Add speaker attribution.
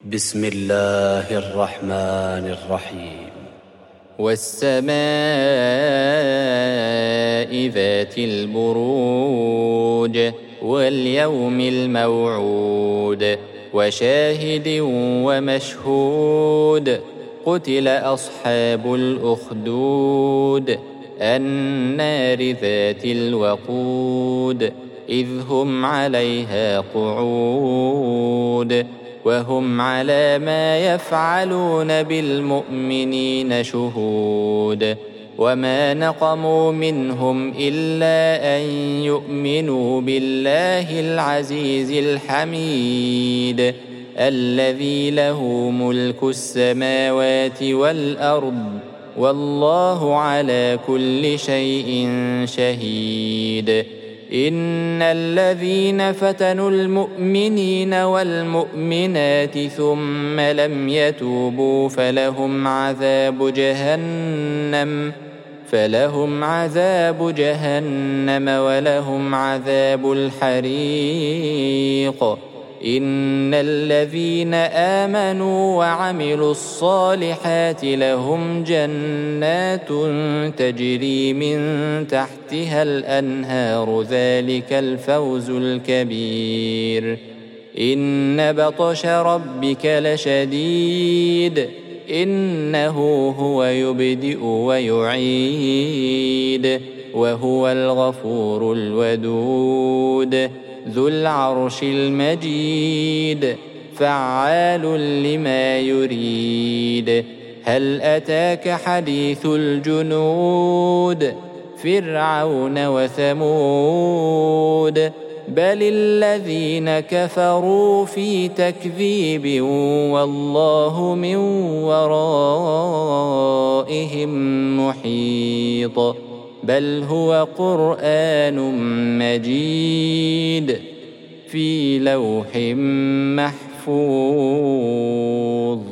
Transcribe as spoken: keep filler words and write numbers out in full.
Speaker 1: بسم الله الرحمن الرحيم.
Speaker 2: والسماء ذات البروج واليوم الموعود وشاهد ومشهود قتل أصحاب الأخدود النار ذات الوقود إذ هم عليها قعود وهم على ما يفعلون بالمؤمنين شهود وما نقموا منهم إلا أن يؤمنوا بالله العزيز الحميد الذي له ملك السماوات والأرض والله على كل شيء شهيد. إن الذين فتنوا المؤمنين والمؤمنات ثم لم يتوبوا فلهم عذاب جهنم فلهم عذاب جهنم ولهم عذاب الحريق. إن الذين آمنوا وعملوا الصالحات لهم جنات تجري من تحتها الأنهار ذلك الفوز الكبير. إن بطش ربك لشديد إنه هو يبدئ ويعيد وهو الغفور الودود ذو العرش المجيد فعال لما يريد. هل أتاك حديث الجنود فرعون وثمود بل الذين كفروا في تكذيب والله من ورائهم محيط بل هو قرآن مجيد في لوح محفوظ.